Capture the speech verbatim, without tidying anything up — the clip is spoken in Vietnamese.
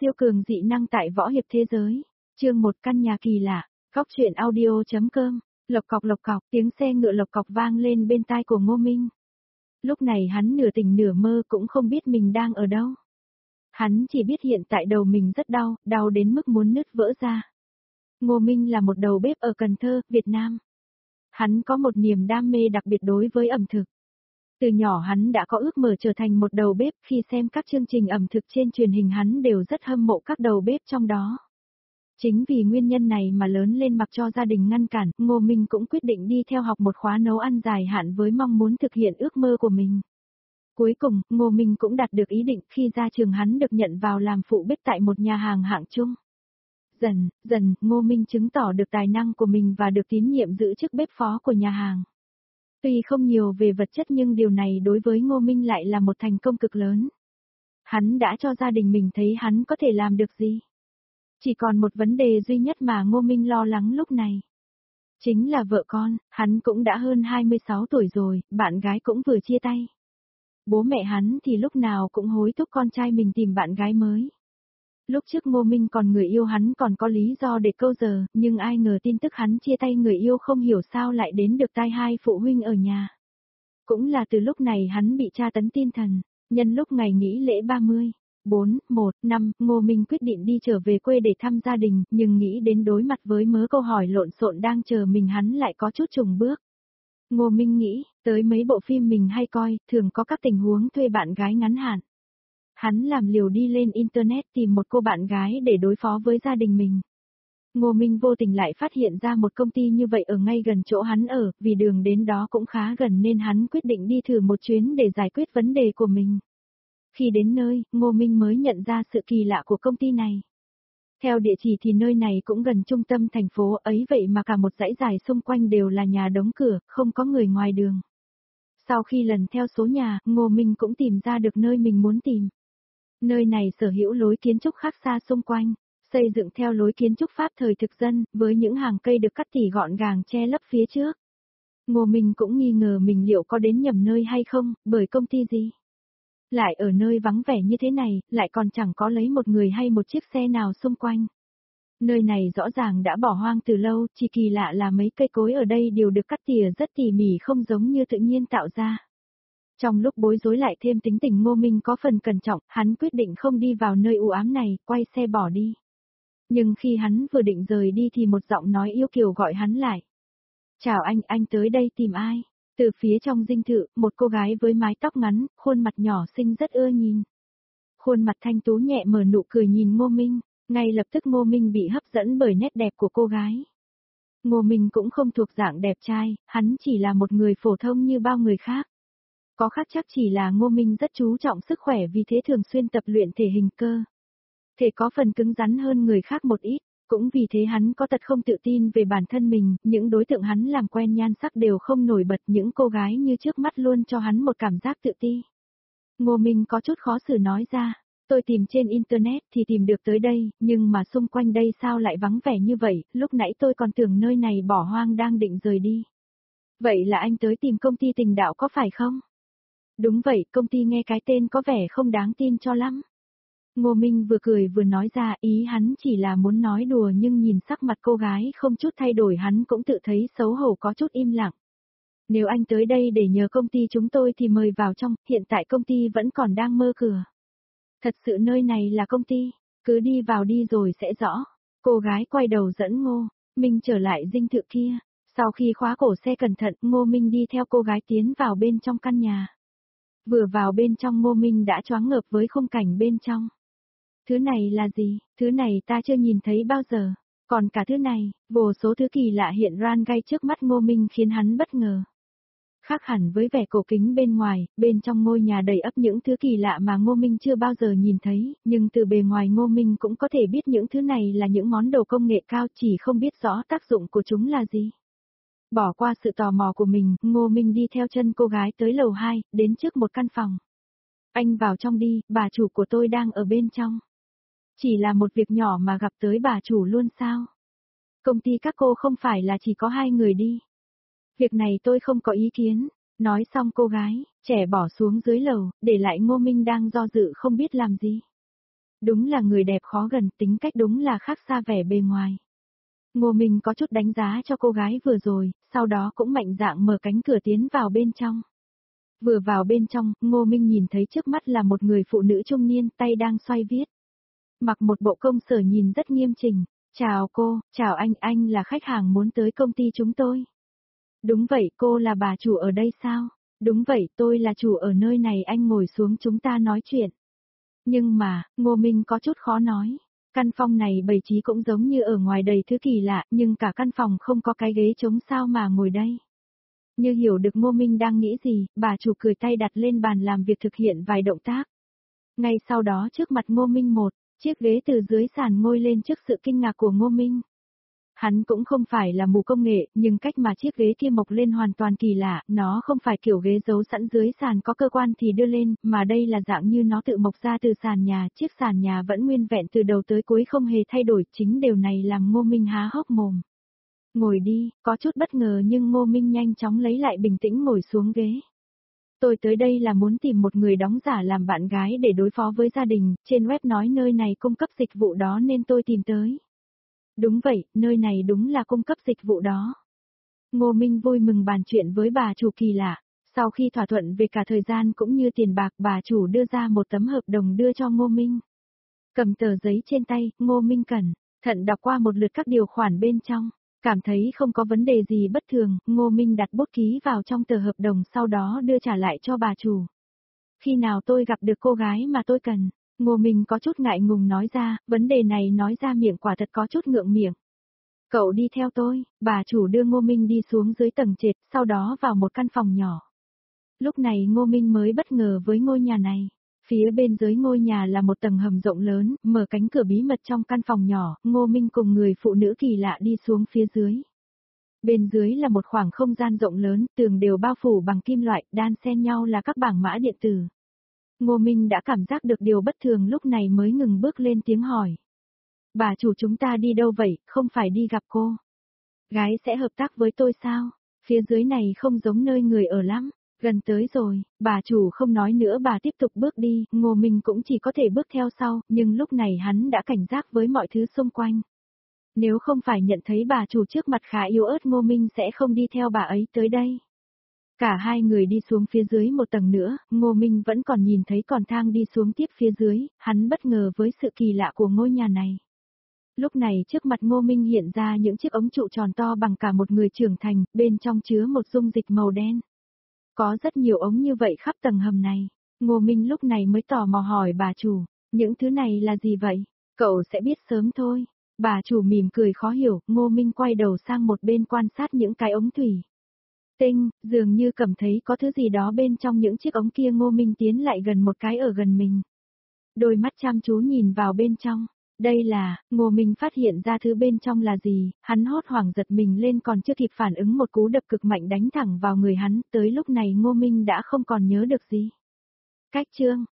Siêu cường dị năng tại võ hiệp thế giới. Chương một căn nhà kỳ lạ. Góc truyện audio.com. Lộc cọc lộc cọc, tiếng xe ngựa lộc cọc vang lên bên tai của Ngô Minh. Lúc này hắn nửa tỉnh nửa mơ cũng không biết mình đang ở đâu. Hắn chỉ biết hiện tại đầu mình rất đau, đau đến mức muốn nứt vỡ ra. Ngô Minh là một đầu bếp ở Cần Thơ, Việt Nam. Hắn có một niềm đam mê đặc biệt đối với ẩm thực. Từ nhỏ hắn đã có ước mơ trở thành một đầu bếp, khi xem các chương trình ẩm thực trên truyền hình hắn đều rất hâm mộ các đầu bếp trong đó. Chính vì nguyên nhân này mà lớn lên mặc cho gia đình ngăn cản, Ngô Minh cũng quyết định đi theo học một khóa nấu ăn dài hạn với mong muốn thực hiện ước mơ của mình. Cuối cùng, Ngô Minh cũng đạt được ý định, khi ra trường hắn được nhận vào làm phụ bếp tại một nhà hàng hạng trung. Dần, dần, Ngô Minh chứng tỏ được tài năng của mình và được tín nhiệm giữ chức bếp phó của nhà hàng. Tuy không nhiều về vật chất nhưng điều này đối với Ngô Minh lại là một thành công cực lớn. Hắn đã cho gia đình mình thấy hắn có thể làm được gì. Chỉ còn một vấn đề duy nhất mà Ngô Minh lo lắng lúc này. Chính là vợ con, hắn cũng đã hơn hai mươi sáu tuổi rồi, bạn gái cũng vừa chia tay. Bố mẹ hắn thì lúc nào cũng hối thúc con trai mình tìm bạn gái mới. Lúc trước Ngô Minh còn người yêu hắn còn có lý do để câu giờ, nhưng ai ngờ tin tức hắn chia tay người yêu không hiểu sao lại đến được tai hai phụ huynh ở nhà. Cũng là từ lúc này hắn bị tra tấn tinh thần, nhân lúc ngày nghỉ lễ ba mươi, bốn, một, năm, Ngô Minh quyết định đi trở về quê để thăm gia đình, nhưng nghĩ đến đối mặt với mớ câu hỏi lộn xộn đang chờ mình hắn lại có chút chùng bước. Ngô Minh nghĩ, tới mấy bộ phim mình hay coi, thường có các tình huống thuê bạn gái ngắn hạn. Hắn làm liều đi lên Internet tìm một cô bạn gái để đối phó với gia đình mình. Ngô Minh vô tình lại phát hiện ra một công ty như vậy ở ngay gần chỗ hắn ở, vì đường đến đó cũng khá gần nên hắn quyết định đi thử một chuyến để giải quyết vấn đề của mình. Khi đến nơi, Ngô Minh mới nhận ra sự kỳ lạ của công ty này. Theo địa chỉ thì nơi này cũng gần trung tâm thành phố ấy vậy mà cả một dãy dài xung quanh đều là nhà đóng cửa, không có người ngoài đường. Sau khi lần theo số nhà, Ngô Minh cũng tìm ra được nơi mình muốn tìm. Nơi này sở hữu lối kiến trúc khác xa xung quanh, xây dựng theo lối kiến trúc Pháp thời thực dân, với những hàng cây được cắt tỉa gọn gàng che lấp phía trước. Ngô Minh cũng nghi ngờ mình liệu có đến nhầm nơi hay không, bởi công ty gì lại ở nơi vắng vẻ như thế này, lại còn chẳng có lấy một người hay một chiếc xe nào xung quanh. Nơi này rõ ràng đã bỏ hoang từ lâu, chỉ kỳ lạ là mấy cây cối ở đây đều được cắt tỉa rất tỉ mỉ không giống như tự nhiên tạo ra. Trong lúc bối rối lại thêm tính tình Ngô Minh có phần cẩn trọng, hắn quyết định không đi vào nơi u ám này, quay xe bỏ đi. Nhưng khi hắn vừa định rời đi thì một giọng nói yêu kiều gọi hắn lại. Chào anh, anh tới đây tìm ai? Từ phía trong dinh thự, một cô gái với mái tóc ngắn, khuôn mặt nhỏ xinh rất ưa nhìn. Khuôn mặt thanh tú nhẹ mở nụ cười nhìn Ngô Minh, ngay lập tức Ngô Minh bị hấp dẫn bởi nét đẹp của cô gái. Ngô Minh cũng không thuộc dạng đẹp trai, hắn chỉ là một người phổ thông như bao người khác. Có khác chắc chỉ là Ngô Minh rất chú trọng sức khỏe vì thế thường xuyên tập luyện thể hình cơ. Thể có phần cứng rắn hơn người khác một ít, cũng vì thế hắn có tật không tự tin về bản thân mình, những đối tượng hắn làm quen nhan sắc đều không nổi bật, những cô gái như trước mắt luôn cho hắn một cảm giác tự ti. Ngô Minh có chút khó xử nói ra, tôi tìm trên Internet thì tìm được tới đây, nhưng mà xung quanh đây sao lại vắng vẻ như vậy, lúc nãy tôi còn tưởng nơi này bỏ hoang đang định rời đi. Vậy là anh tới tìm công ty tình đạo có phải không? Đúng vậy, công ty nghe cái tên có vẻ không đáng tin cho lắm. Ngô Minh vừa cười vừa nói ra, ý hắn chỉ là muốn nói đùa nhưng nhìn sắc mặt cô gái không chút thay đổi hắn cũng tự thấy xấu hổ có chút im lặng. Nếu anh tới đây để nhờ công ty chúng tôi thì mời vào trong, hiện tại công ty vẫn còn đang mở cửa. Thật sự nơi này là công ty, cứ đi vào đi rồi sẽ rõ. Cô gái quay đầu dẫn Ngô Minh trở lại dinh thự kia. Sau khi khóa cổ xe cẩn thận, Ngô Minh đi theo cô gái tiến vào bên trong căn nhà. Vừa vào bên trong Ngô Minh đã choáng ngợp với khung cảnh bên trong. Thứ này là gì? Thứ này ta chưa nhìn thấy bao giờ. Còn cả thứ này, vô số thứ kỳ lạ hiện ra ngay trước mắt Ngô Minh khiến hắn bất ngờ. Khác hẳn với vẻ cổ kính bên ngoài, bên trong ngôi nhà đầy ắp những thứ kỳ lạ mà Ngô Minh chưa bao giờ nhìn thấy, nhưng từ bề ngoài Ngô Minh cũng có thể biết những thứ này là những món đồ công nghệ cao, chỉ không biết rõ tác dụng của chúng là gì. Bỏ qua sự tò mò của mình, Ngô Minh đi theo chân cô gái tới lầu hai, đến trước một căn phòng. Anh vào trong đi, bà chủ của tôi đang ở bên trong. Chỉ là một việc nhỏ mà gặp tới bà chủ luôn sao? Công ty các cô không phải là chỉ có hai người đi. Việc này tôi không có ý kiến. Nói xong cô gái, trẻ bỏ xuống dưới lầu, để lại Ngô Minh đang do dự không biết làm gì. Đúng là người đẹp khó gần, tính cách đúng là khác xa vẻ bề ngoài. Ngô Minh có chút đánh giá cho cô gái vừa rồi, sau đó cũng mạnh dạn mở cánh cửa tiến vào bên trong. Vừa vào bên trong, Ngô Minh nhìn thấy trước mắt là một người phụ nữ trung niên, tay đang xoay viết. Mặc một bộ công sở nhìn rất nghiêm chỉnh. Chào cô, chào anh, anh là khách hàng muốn tới công ty chúng tôi. Đúng vậy, cô là bà chủ ở đây sao? Đúng vậy, tôi là chủ ở nơi này, anh ngồi xuống chúng ta nói chuyện. Nhưng mà, Ngô Minh có chút khó nói. Căn phòng này bày trí cũng giống như ở ngoài đầy thứ kỳ lạ, nhưng cả căn phòng không có cái ghế trống sao mà ngồi đây. Như hiểu được Ngô Minh đang nghĩ gì, bà chủ cười tay đặt lên bàn làm việc thực hiện vài động tác. Ngay sau đó trước mặt Ngô Minh một, chiếc ghế từ dưới sàn ngôi lên trước sự kinh ngạc của Ngô Minh. Hắn cũng không phải là mù công nghệ, nhưng cách mà chiếc ghế kia mọc lên hoàn toàn kỳ lạ, nó không phải kiểu ghế giấu sẵn dưới sàn có cơ quan thì đưa lên, mà đây là dạng như nó tự mọc ra từ sàn nhà, chiếc sàn nhà vẫn nguyên vẹn từ đầu tới cuối không hề thay đổi, chính điều này làm Ngô Minh há hốc mồm. Ngồi đi, có chút bất ngờ nhưng Ngô Minh nhanh chóng lấy lại bình tĩnh ngồi xuống ghế. Tôi tới đây là muốn tìm một người đóng giả làm bạn gái để đối phó với gia đình, trên web nói nơi này cung cấp dịch vụ đó nên tôi tìm tới. Đúng vậy, nơi này đúng là cung cấp dịch vụ đó. Ngô Minh vui mừng bàn chuyện với bà chủ kỳ lạ. Sau khi thỏa thuận về cả thời gian cũng như tiền bạc, bà chủ đưa ra một tấm hợp đồng đưa cho Ngô Minh. Cầm tờ giấy trên tay, Ngô Minh cẩn thận đọc qua một lượt các điều khoản bên trong. Cảm thấy không có vấn đề gì bất thường, Ngô Minh đặt bút ký vào trong tờ hợp đồng sau đó đưa trả lại cho bà chủ. Khi nào tôi gặp được cô gái mà tôi cần? Ngô Minh có chút ngại ngùng nói ra, vấn đề này nói ra miệng quả thật có chút ngượng miệng. Cậu đi theo tôi, bà chủ đưa Ngô Minh đi xuống dưới tầng trệt, sau đó vào một căn phòng nhỏ. Lúc này Ngô Minh mới bất ngờ với ngôi nhà này. Phía bên dưới ngôi nhà là một tầng hầm rộng lớn, mở cánh cửa bí mật trong căn phòng nhỏ, Ngô Minh cùng người phụ nữ kỳ lạ đi xuống phía dưới. Bên dưới là một khoảng không gian rộng lớn, tường đều bao phủ bằng kim loại, đan xen nhau là các bảng mã điện tử. Ngô Minh đã cảm giác được điều bất thường lúc này mới ngừng bước lên tiếng hỏi. Bà chủ chúng ta đi đâu vậy, không phải đi gặp cô. Gái sẽ hợp tác với tôi sao? Phía dưới này không giống nơi người ở lắm. Gần tới rồi, bà chủ không nói nữa bà tiếp tục bước đi, Ngô Minh cũng chỉ có thể bước theo sau, nhưng lúc này hắn đã cảnh giác với mọi thứ xung quanh. Nếu không phải nhận thấy bà chủ trước mặt khá yếu ớt Ngô Minh sẽ không đi theo bà ấy tới đây. Cả hai người đi xuống phía dưới một tầng nữa, Ngô Minh vẫn còn nhìn thấy còn thang đi xuống tiếp phía dưới, hắn bất ngờ với sự kỳ lạ của ngôi nhà này. Lúc này trước mặt Ngô Minh hiện ra những chiếc ống trụ tròn to bằng cả một người trưởng thành, bên trong chứa một dung dịch màu đen. Có rất nhiều ống như vậy khắp tầng hầm này. Ngô Minh lúc này mới tò mò hỏi bà chủ, những thứ này là gì vậy? Cậu sẽ biết sớm thôi. Bà chủ mỉm cười khó hiểu, Ngô Minh quay đầu sang một bên quan sát những cái ống thủy. Tinh, dường như cảm thấy có thứ gì đó bên trong những chiếc ống kia. Ngô Minh tiến lại gần một cái ở gần mình. Đôi mắt chăm chú nhìn vào bên trong. Đây là, Ngô Minh phát hiện ra thứ bên trong là gì, hắn hốt hoảng giật mình lên còn chưa kịp phản ứng một cú đập cực mạnh đánh thẳng vào người hắn, tới lúc này Ngô Minh đã không còn nhớ được gì. Cách chương